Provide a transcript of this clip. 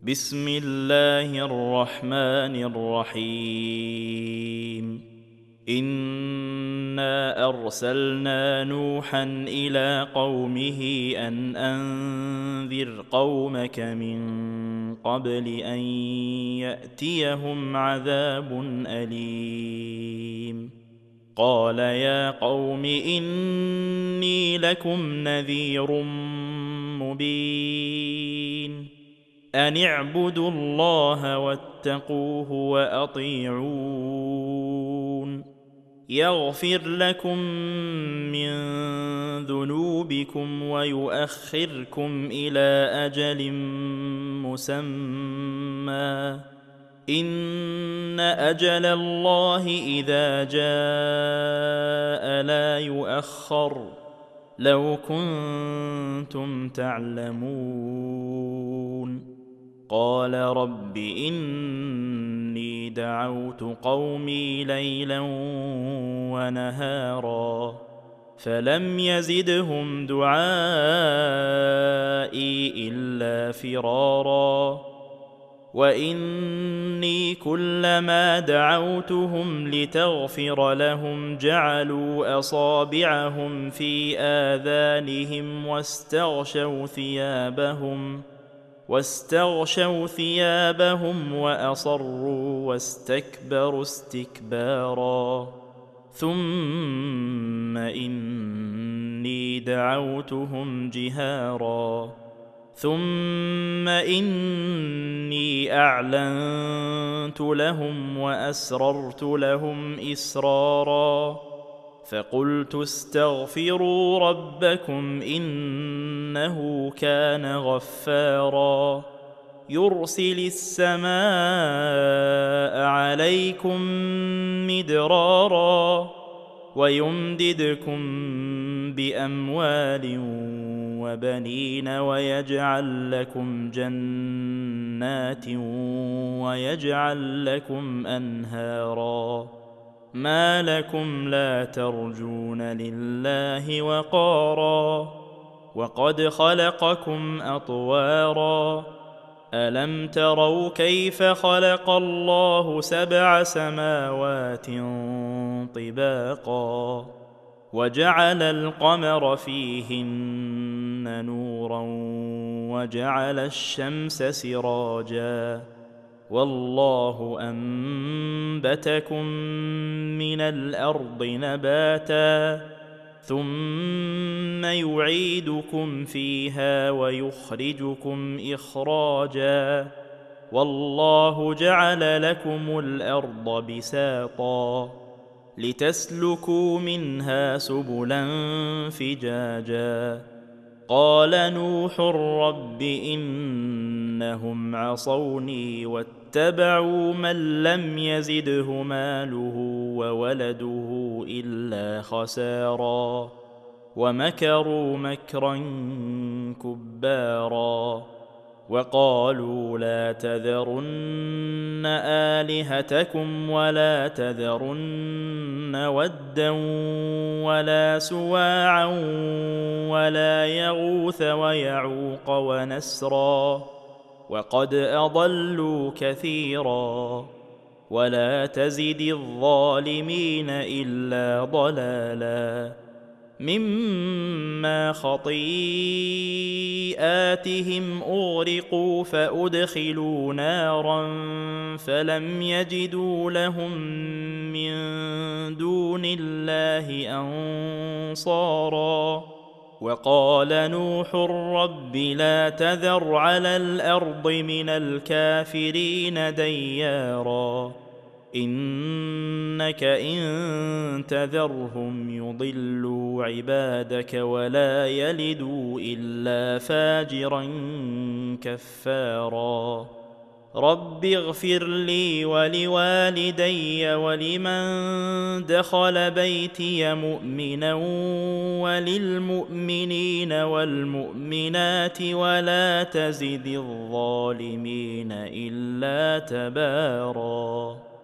بسم الله الرحمن الرحيم. إنا أرسلنا نوحا إلى قومه أن أنذر قومك من قبل أن يأتيهم عذاب أليم. قال يا قوم إني لكم نذير مبين. أن اعبدوا الله واتقوه وأطيعون. يغفر لكم من ذنوبكم ويؤخركم إلى أجل مسمى. إن أجل الله إذا جاء لا يؤخر. لو كنتم تعلمون. قال رب إني دعوت قومي ليلا ونهارا فلم يزدهم دعائي إلا فرارا. وإني كلما دعوتهم لتغفر لهم جعلوا أصابعهم في آذانهم واستغشوا ثيابهم وأصروا واستكبروا استكبارا. ثم إني دعوتهم جهارا ثم إني أعلنت لهم وأسررت لهم إسرارا. فقلت استغفروا ربكم إنه كان غفارا. يرسل السماء عليكم مدرارا ويمددكم بأموال وبنين ويجعل لكم جنات ويجعل لكم أنهارا. ما لكم لا ترجون لله وقارا وقد خلقكم أطوارا. ألم تروا كيف خلق الله 7 سماوات طباقا وجعل القمر فيهن نورا وجعل الشمس سراجا والله أنبتكم من الأرض نباتا ثم يعيدكم فيها ويخرجكم إخراجا. والله جعل لكم الأرض بساطا لتسلكوا منها سبلا فجاجا. قال نوح رب إنهم عصوني واتبعوا من لم يزده ماله وولده إلا خسارا ومكروا مكرا كبارا. وقالوا لا تذرن آلهتكم ولا تذرن ودا ولا سواعا ولا يغوث ويعوق ونسرا وقد أضلوا كثيرا ولا تزد الظالمين إلا ضلالا. مما خطيئاتهم أغرقوا فأدخلوا نارا فلم يجدوا لهم من دون الله أنصارا. وقال نوح رب لا تذر على الأرض من الكافرين ديارا إنك إن تذرهم يضلوا عبادك ولا يلدوا إلا فاجرا كفارا. رب اغفر لي ولوالدي ولمن دخل بيتي مؤمنا وللمؤمنين والمؤمنات ولا تزد الظالمين إلا تبارا.